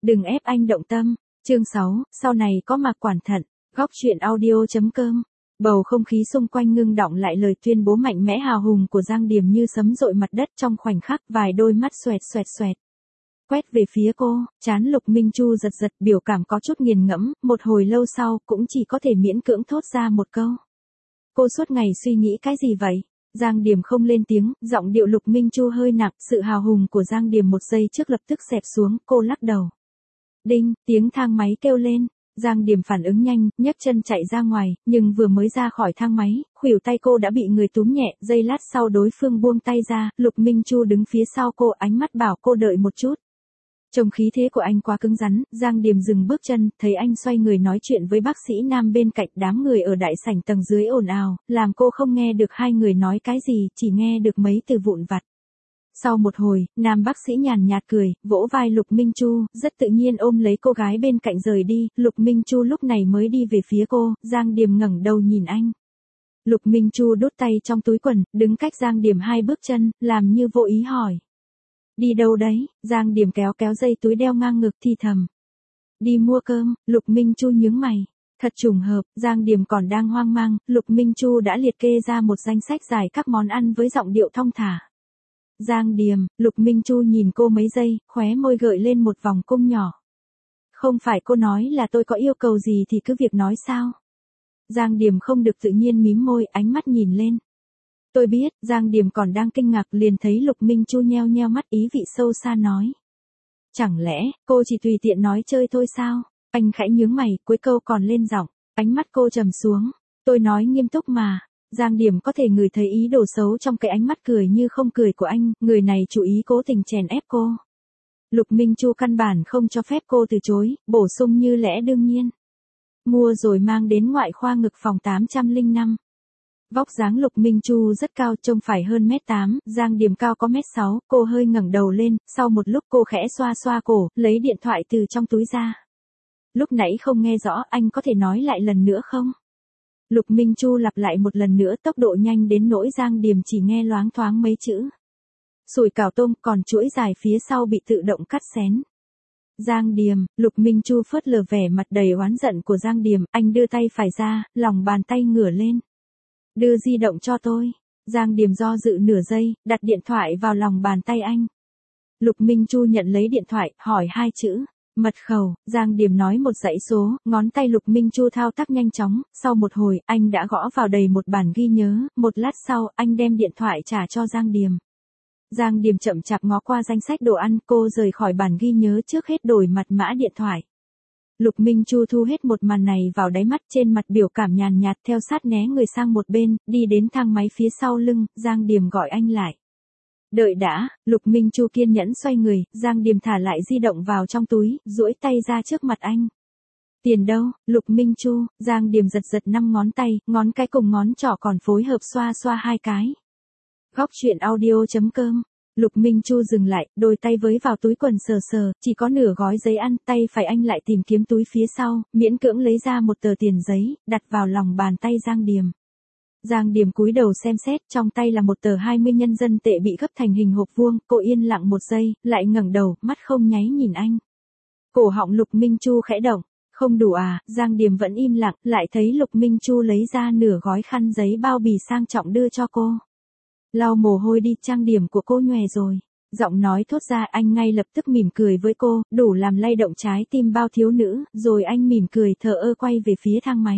Đừng ép anh động tâm. Chương 6, sau này có Mạc Quản Thận. Góc truyện audio.com. Bầu không khí xung quanh ngưng đọng lại lời tuyên bố mạnh mẽ hào hùng của Giang Điềm như sấm dội mặt đất trong khoảnh khắc, vài đôi mắt xoẹt xoẹt xoẹt. Quét về phía cô, trán Lục Minh Chu giật giật, biểu cảm có chút nghiền ngẫm, một hồi lâu sau cũng chỉ có thể miễn cưỡng thốt ra một câu. Cô suốt ngày suy nghĩ cái gì vậy? Giang Điềm không lên tiếng, giọng điệu Lục Minh Chu hơi nặng, sự hào hùng của Giang Điềm một giây trước lập tức xẹp xuống, cô lắc đầu. Đinh, tiếng thang máy kêu lên. Giang Điềm phản ứng nhanh, nhấc chân chạy ra ngoài, nhưng vừa mới ra khỏi thang máy, khuỷu tay cô đã bị người túm nhẹ, giây lát sau đối phương buông tay ra, Lục Minh Chu đứng phía sau cô, ánh mắt bảo cô đợi một chút. Trông khí thế của anh quá cứng rắn, Giang Điềm dừng bước chân, thấy anh xoay người nói chuyện với bác sĩ nam bên cạnh, đám người ở đại sảnh tầng dưới ồn ào, làm cô không nghe được hai người nói cái gì, chỉ nghe được mấy từ vụn vặt. Sau một hồi, nam bác sĩ nhàn nhạt cười, vỗ vai Lục Minh Chu, rất tự nhiên ôm lấy cô gái bên cạnh rời đi, Lục Minh Chu lúc này mới đi về phía cô, Giang Điềm ngẩng đầu nhìn anh. Lục Minh Chu đút tay trong túi quần, đứng cách Giang Điềm 2 bước chân, làm như vô ý hỏi. Đi đâu đấy? Giang Điềm kéo kéo dây túi đeo ngang ngực thì thầm. Đi mua cơm. Lục Minh Chu nhướng mày. Thật trùng hợp, Giang Điềm còn đang hoang mang, Lục Minh Chu đã liệt kê ra một danh sách dài các món ăn với giọng điệu thong thả. Giang Điềm, Lục Minh Chu nhìn cô mấy giây, khóe môi gợi lên một vòng cung nhỏ. Không phải cô nói là tôi có yêu cầu gì thì cứ việc nói sao? Giang Điềm không được tự nhiên mím môi, ánh mắt nhìn lên. Tôi biết, Giang Điềm còn đang kinh ngạc liền thấy Lục Minh Chu nheo nheo mắt ý vị sâu xa nói. Chẳng lẽ, cô chỉ tùy tiện nói chơi thôi sao? Anh khẽ nhướng mày, cuối câu còn lên giọng, ánh mắt cô trầm xuống. Tôi nói nghiêm túc mà. Giang Điềm có thể ngửi thấy ý đồ xấu trong cái ánh mắt cười như không cười của anh, người này chủ ý cố tình chèn ép cô. Lục Minh Chu căn bản không cho phép cô từ chối, bổ sung như lẽ đương nhiên. Mua rồi mang đến ngoại khoa ngực phòng 805. Vóc dáng Lục Minh Chu rất cao, trông phải hơn 1m8, Giang Điềm cao có 1m6, cô hơi ngẩng đầu lên, sau một lúc cô khẽ xoa xoa cổ, lấy điện thoại từ trong túi ra. Lúc nãy không nghe rõ, anh có thể nói lại lần nữa không? Lục Minh Chu lặp lại một lần nữa, tốc độ nhanh đến nỗi Giang Điềm chỉ nghe loáng thoáng mấy chữ. Sủi cảo tôm, còn chuỗi dài phía sau bị tự động cắt xén. Giang Điềm, Lục Minh Chu phớt lờ vẻ mặt đầy oán giận của Giang Điềm, anh đưa tay phải ra, lòng bàn tay ngửa lên. Đưa di động cho tôi. Giang Điềm do dự nửa giây, đặt điện thoại vào lòng bàn tay anh. Lục Minh Chu nhận lấy điện thoại, hỏi 2 chữ. Mật khẩu. Giang Điềm nói một dãy số, ngón tay Lục Minh Chu thao tác nhanh chóng, sau một hồi, anh đã gõ vào đầy một bản ghi nhớ, một lát sau, anh đem điện thoại trả cho Giang Điềm. Giang Điềm chậm chạp ngó qua danh sách đồ ăn, cô rời khỏi bản ghi nhớ trước hết đổi mật mã điện thoại. Lục Minh Chu thu hết một màn này vào đáy mắt, trên mặt biểu cảm nhàn nhạt, theo sát né người sang một bên, đi đến thang máy phía sau lưng, Giang Điềm gọi anh lại. Đợi đã. Lục Minh Chu kiên nhẫn xoay người, Giang Điềm thả lại di động vào trong túi, duỗi tay ra trước mặt anh. Tiền đâu? Lục Minh Chu. Giang Điềm giật giật 5 ngón tay, ngón cái cùng ngón trỏ còn phối hợp xoa xoa 2 cái. Góc truyện audio.com. Lục Minh Chu dừng lại, đôi tay với vào túi quần sờ sờ, chỉ có nửa gói giấy ăn, tay phải anh lại tìm kiếm túi phía sau, miễn cưỡng lấy ra một tờ tiền giấy, đặt vào lòng bàn tay Giang Điềm. Giang Điềm cúi đầu xem xét, trong tay là một tờ 20 nhân dân tệ bị gấp thành hình hộp vuông, cô yên lặng một giây, lại ngẩng đầu, mắt không nháy nhìn anh. Cổ họng Lục Minh Chu khẽ động, không đủ à? Giang Điềm vẫn im lặng, lại thấy Lục Minh Chu lấy ra nửa gói khăn giấy bao bì sang trọng đưa cho cô. Lau mồ hôi đi, trang điểm của cô nhòe rồi. Giọng nói thốt ra, anh ngay lập tức mỉm cười với cô, đủ làm lay động trái tim bao thiếu nữ, rồi anh mỉm cười thờ ơ quay về phía thang máy.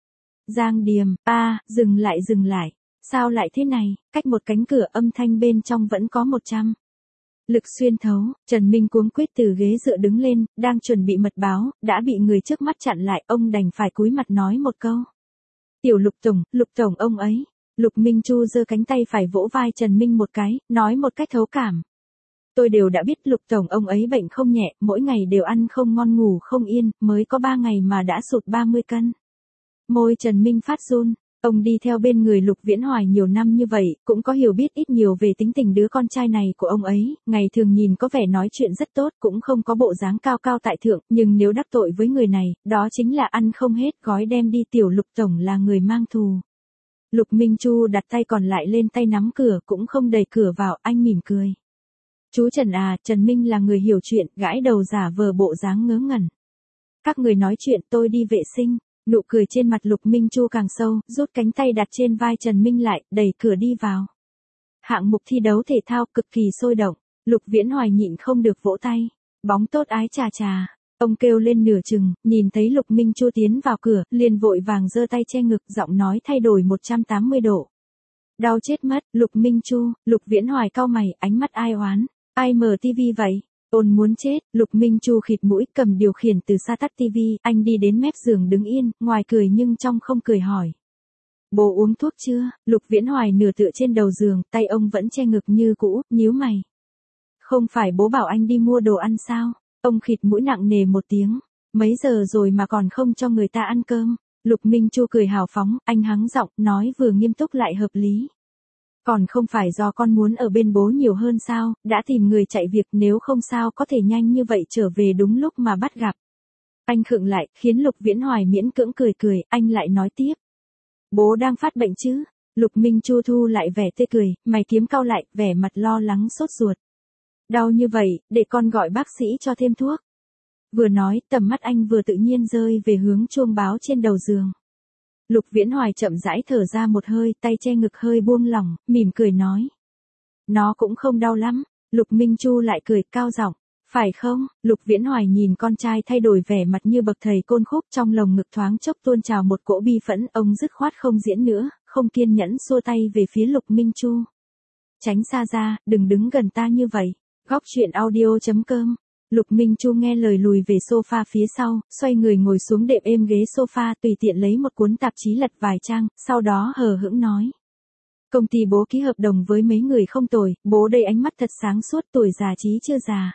Giang Điềm, dừng lại. Sao lại thế này? Cách một cánh cửa, âm thanh bên trong vẫn có 100. Lực xuyên thấu. Trần Minh cuống quýt từ ghế dựa đứng lên, đang chuẩn bị mật báo, đã bị người trước mắt chặn lại, ông đành phải cúi mặt nói một câu. Tiểu Lục Tổng ông ấy. Lục Minh Chu giơ cánh tay phải vỗ vai Trần Minh một cái, nói một cách thấu cảm. Tôi đều đã biết Lục Tổng ông ấy bệnh không nhẹ, mỗi ngày đều ăn không ngon ngủ không yên, mới có 3 ngày mà đã sụt 30 cân. Môi Trần Minh phát run, ông đi theo bên người Lục Viễn Hoài nhiều năm như vậy, cũng có hiểu biết ít nhiều về tính tình đứa con trai này của ông ấy, ngày thường nhìn có vẻ nói chuyện rất tốt, cũng không có bộ dáng cao cao tại thượng, nhưng nếu đắc tội với người này, đó chính là ăn không hết gói đem đi. Tiểu Lục Tổng là người mang thù. Lục Minh Chu đặt tay còn lại lên tay nắm cửa, cũng không đẩy cửa vào, anh mỉm cười. Chú Trần à, Trần Minh là người hiểu chuyện, gãi đầu giả vờ bộ dáng ngớ ngẩn. Các người nói chuyện, tôi đi vệ sinh. Nụ cười trên mặt Lục Minh Chu càng sâu, rút cánh tay đặt trên vai Trần Minh lại, đẩy cửa đi vào. Hạng mục thi đấu thể thao cực kỳ sôi động, Lục Viễn Hoài nhịn không được vỗ tay. Bóng tốt ái chà chà. Ông kêu lên nửa chừng, nhìn thấy Lục Minh Chu tiến vào cửa, liền vội vàng giơ tay che ngực, giọng nói thay đổi 180 độ. Đau chết mất, Lục Minh Chu. Lục Viễn Hoài cau mày, ánh mắt ai oán. Ai mở tivi vậy? Ôn muốn chết. Lục Minh Chu khịt mũi, cầm điều khiển từ xa tắt tivi, anh đi đến mép giường đứng yên, ngoài cười nhưng trong không cười hỏi. Bố uống thuốc chưa? Lục Viễn Hoài nửa tựa trên đầu giường, tay ông vẫn che ngực như cũ, nhíu mày. Không phải bố bảo anh đi mua đồ ăn sao? Ông khịt mũi nặng nề một tiếng. Mấy giờ rồi mà còn không cho người ta ăn cơm? Lục Minh Chu cười hào phóng, anh hắng giọng, nói vừa nghiêm túc lại hợp lý. Còn không phải do con muốn ở bên bố nhiều hơn sao, đã tìm người chạy việc, nếu không sao có thể nhanh như vậy trở về đúng lúc mà bắt gặp. Anh khựng lại, khiến Lục Viễn Hoài miễn cưỡng cười cười, anh lại nói tiếp. Bố đang phát bệnh chứ? Lục Minh Chu thu lại vẻ tươi cười, mày kiếm cau lại, vẻ mặt lo lắng sốt ruột. Đau như vậy, để con gọi bác sĩ cho thêm thuốc. Vừa nói, tầm mắt anh vừa tự nhiên rơi về hướng chuông báo trên đầu giường. Lục Viễn Hoài chậm rãi thở ra một hơi, tay che ngực hơi buông lỏng, mỉm cười nói. Nó cũng không đau lắm. Lục Minh Chu lại cười cao giọng. Phải không? Lục Viễn Hoài nhìn con trai thay đổi vẻ mặt như bậc thầy côn khúc, trong lồng ngực thoáng chốc tuôn trào một cỗ bi phẫn, ông dứt khoát không diễn nữa, không kiên nhẫn xua tay về phía Lục Minh Chu. Tránh xa ra, đừng đứng gần ta như vậy. Góc truyện audio.com. Lục Minh Chu nghe lời lùi về sofa phía sau, xoay người ngồi xuống đệm êm ghế sofa, tùy tiện lấy một cuốn tạp chí lật vài trang, sau đó hờ hững nói. Công ty bố ký hợp đồng với mấy người không tồi, bố đây ánh mắt thật sáng suốt, tuổi già trí chưa già.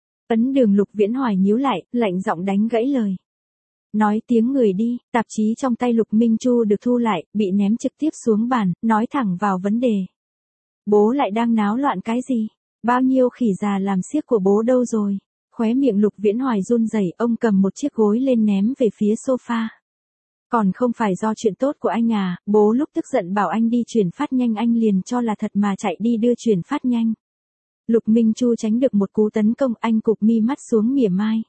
Ấn Đường. Lục Viễn Hoài nhíu lại, lạnh giọng đánh gãy lời. Nói tiếng người đi. Tạp chí trong tay Lục Minh Chu được thu lại, bị ném trực tiếp xuống bàn, nói thẳng vào vấn đề. Bố lại đang náo loạn cái gì? Bao nhiêu khỉ già làm xiếc của bố đâu rồi? Khóe miệng Lục Viễn Hoài run rẩy, ông cầm một chiếc gối lên ném về phía sofa. Còn không phải do chuyện tốt của anh à, bố lúc tức giận bảo anh đi chuyển phát nhanh anh liền cho là thật mà chạy đi đưa chuyển phát nhanh. Lục Minh Chu tránh được một cú tấn công, anh cụp mi mắt xuống mỉa mai.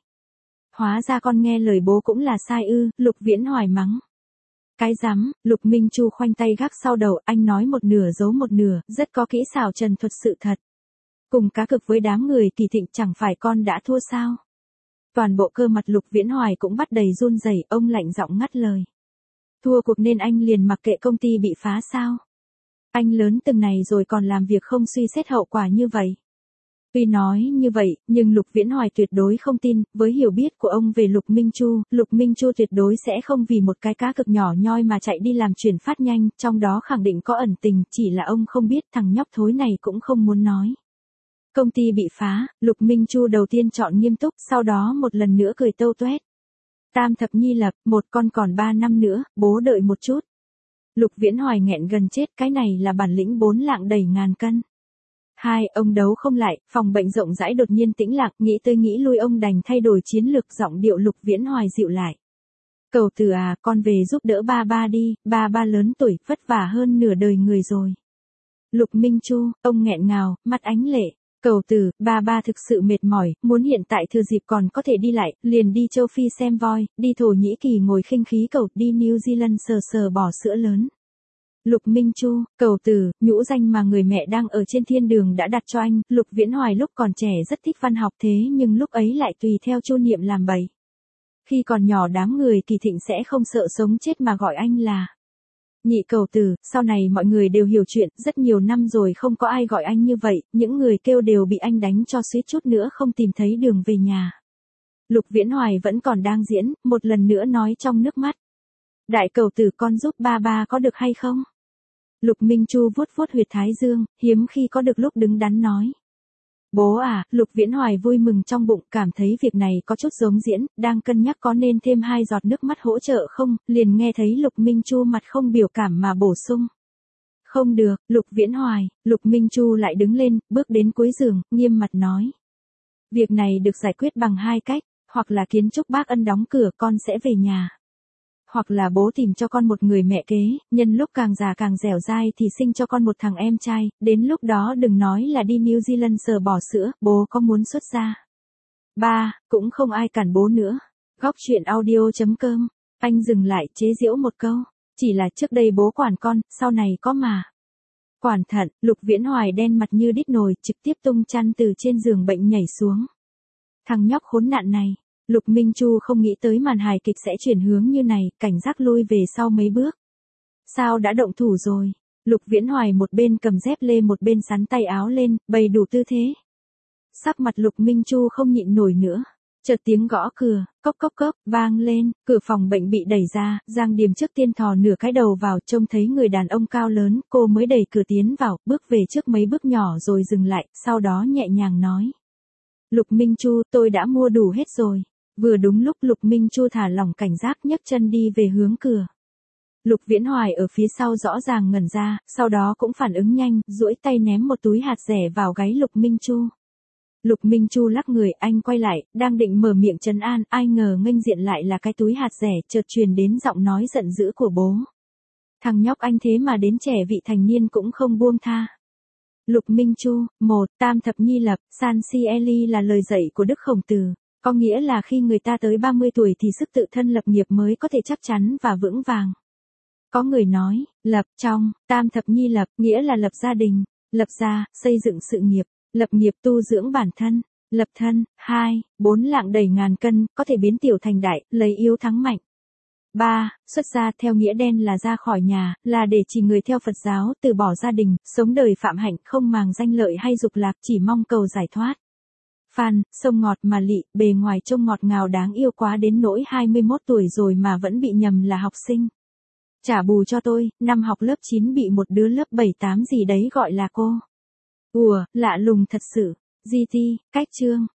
Hóa ra con nghe lời bố cũng là sai ư, Lục Viễn Hoài mắng. Cái rắm, Lục Minh Chu khoanh tay gác sau đầu, anh nói một nửa giấu một nửa, rất có kỹ xảo trần thuật sự thật. Cùng cá cực với đám người kỳ thịnh, chẳng phải con đã thua sao? Toàn bộ cơ mặt Lục Viễn Hoài cũng bắt đầy run rẩy, ông lạnh giọng ngắt lời. Thua cuộc nên anh liền mặc kệ công ty bị phá sao? Anh lớn từng này rồi còn làm việc không suy xét hậu quả như vậy. Tuy nói như vậy, nhưng Lục Viễn Hoài tuyệt đối không tin, với hiểu biết của ông về Lục Minh Chu tuyệt đối sẽ không vì một cái cá cực nhỏ nhoi mà chạy đi làm chuyển phát nhanh, trong đó khẳng định có ẩn tình, chỉ là ông không biết, thằng nhóc thối này cũng không muốn nói. Công ty bị phá, Lục Minh Chu đầu tiên chọn nghiêm túc, sau đó một lần nữa cười tâu tuét. Tam thập nhi lập, một con còn 3 năm nữa, bố đợi một chút. Lục Viễn Hoài nghẹn gần chết, cái này là bản lĩnh 4 lạng đẩy ngàn cân. Hai, ông đấu không lại, phòng bệnh rộng rãi đột nhiên tĩnh lặng, nghĩ tới nghĩ lui ông đành thay đổi chiến lược, giọng điệu Lục Viễn Hoài dịu lại. Cầu Từ à, con về giúp đỡ ba ba đi, ba ba lớn tuổi, vất vả hơn nửa đời người rồi. Lục Minh Chu, ông nghẹn ngào, mắt ánh lệ. Cầu Từ, ba ba thực sự mệt mỏi, muốn hiện tại thừa dịp còn có thể đi lại, liền đi châu Phi xem voi, đi Thổ Nhĩ Kỳ ngồi khinh khí cầu, đi New Zealand sờ sờ bò sữa lớn. Lục Minh Chu, Cầu Từ, nhũ danh mà người mẹ đang ở trên thiên đường đã đặt cho anh, Lục Viễn Hoài lúc còn trẻ rất thích văn học thế nhưng lúc ấy lại tùy theo Chu Niệm làm bậy. Khi còn nhỏ đám người kỳ thịnh sẽ không sợ sống chết mà gọi anh là Nhị Cầu Từ, sau này mọi người đều hiểu chuyện, rất nhiều năm rồi không có ai gọi anh như vậy, những người kêu đều bị anh đánh cho suýt chút nữa không tìm thấy đường về nhà. Lục Viễn Hoài vẫn còn đang diễn, một lần nữa nói trong nước mắt. Đại Cầu Từ, con giúp ba ba có được hay không? Lục Minh Chu vuốt vuốt huyệt thái dương, hiếm khi có được lúc đứng đắn nói. Bố à, Lục Viễn Hoài vui mừng trong bụng, cảm thấy việc này có chút giống diễn, đang cân nhắc có nên thêm 2 giọt nước mắt hỗ trợ không, liền nghe thấy Lục Minh Chu mặt không biểu cảm mà bổ sung. Không được, Lục Viễn Hoài. Lục Minh Chu lại đứng lên, bước đến cuối giường, nghiêm mặt nói. Việc này được giải quyết bằng 2 cách, hoặc là kiến trúc bác Ân đóng cửa con sẽ về nhà. hoặc là bố tìm cho con một người mẹ kế, nhân lúc càng già càng dẻo dai thì sinh cho con một thằng em trai, đến lúc đó đừng nói là đi New Zealand sờ bò sữa, bố có muốn xuất gia. 3. Cũng không ai cản bố nữa. Góc chuyện audio.com. Anh dừng lại chế giễu một câu. Chỉ là trước đây bố quản con, sau này có mà. Quản thận, Lục Viễn Hoài đen mặt như đít nồi, trực tiếp tung chăn từ trên giường bệnh nhảy xuống. Thằng nhóc khốn nạn này. Lục Minh Chu không nghĩ tới màn hài kịch sẽ chuyển hướng như này, cảnh giác lui về sau mấy bước. Sao đã động thủ rồi? Lục Viễn Hoài một bên cầm dép lê một bên sắn tay áo lên, bày đủ tư thế. Sắc mặt Lục Minh Chu không nhịn nổi nữa. Chợt tiếng gõ cửa, cốc cốc cốc, vang lên, cửa phòng bệnh bị đẩy ra, Giang Điềm trước tiên thò nửa cái đầu vào, trông thấy người đàn ông cao lớn, cô mới đẩy cửa tiến vào, bước về trước mấy bước nhỏ rồi dừng lại, sau đó nhẹ nhàng nói. Lục Minh Chu, tôi đã mua đủ hết rồi. Vừa đúng lúc Lục Minh Chu thả lỏng cảnh giác nhấc chân đi về hướng cửa. Lục Viễn Hoài ở phía sau rõ ràng ngẩn ra, sau đó cũng phản ứng nhanh, duỗi tay ném một túi hạt dẻ vào gáy Lục Minh Chu. Lục Minh Chu lắc người, anh quay lại, đang định mở miệng trấn an, ai ngờ nghênh diện lại là cái túi hạt dẻ, chợt truyền đến giọng nói giận dữ của bố. Thằng nhóc anh thế mà đến trẻ vị thành niên cũng không buông tha. Lục Minh Chu, 1. Tam thập nhi lập, san si eli là lời dạy của Đức Khổng Tử. Có nghĩa là khi người ta tới 30 tuổi thì sức tự thân lập nghiệp mới có thể chắc chắn và vững vàng. Có người nói, lập trong, tam thập nhi lập, nghĩa là lập gia đình, lập gia, xây dựng sự nghiệp, lập nghiệp tu dưỡng bản thân, lập thân, 2, 4 lạng đầy ngàn cân, có thể biến tiểu thành đại, lấy yếu thắng mạnh. 3. Xuất gia theo nghĩa đen là ra khỏi nhà, là để chỉ người theo Phật giáo, từ bỏ gia đình, sống đời phạm hạnh, không màng danh lợi hay dục lạc, chỉ mong cầu giải thoát. Phan, sông ngọt mà lị, bề ngoài trông ngọt ngào đáng yêu quá đến nỗi 21 tuổi rồi mà vẫn bị nhầm là học sinh. Trả bù cho tôi, năm học lớp 9 bị một đứa lớp 7-8 gì đấy gọi là cô. Ủa, lạ lùng thật sự. GT, cách chương.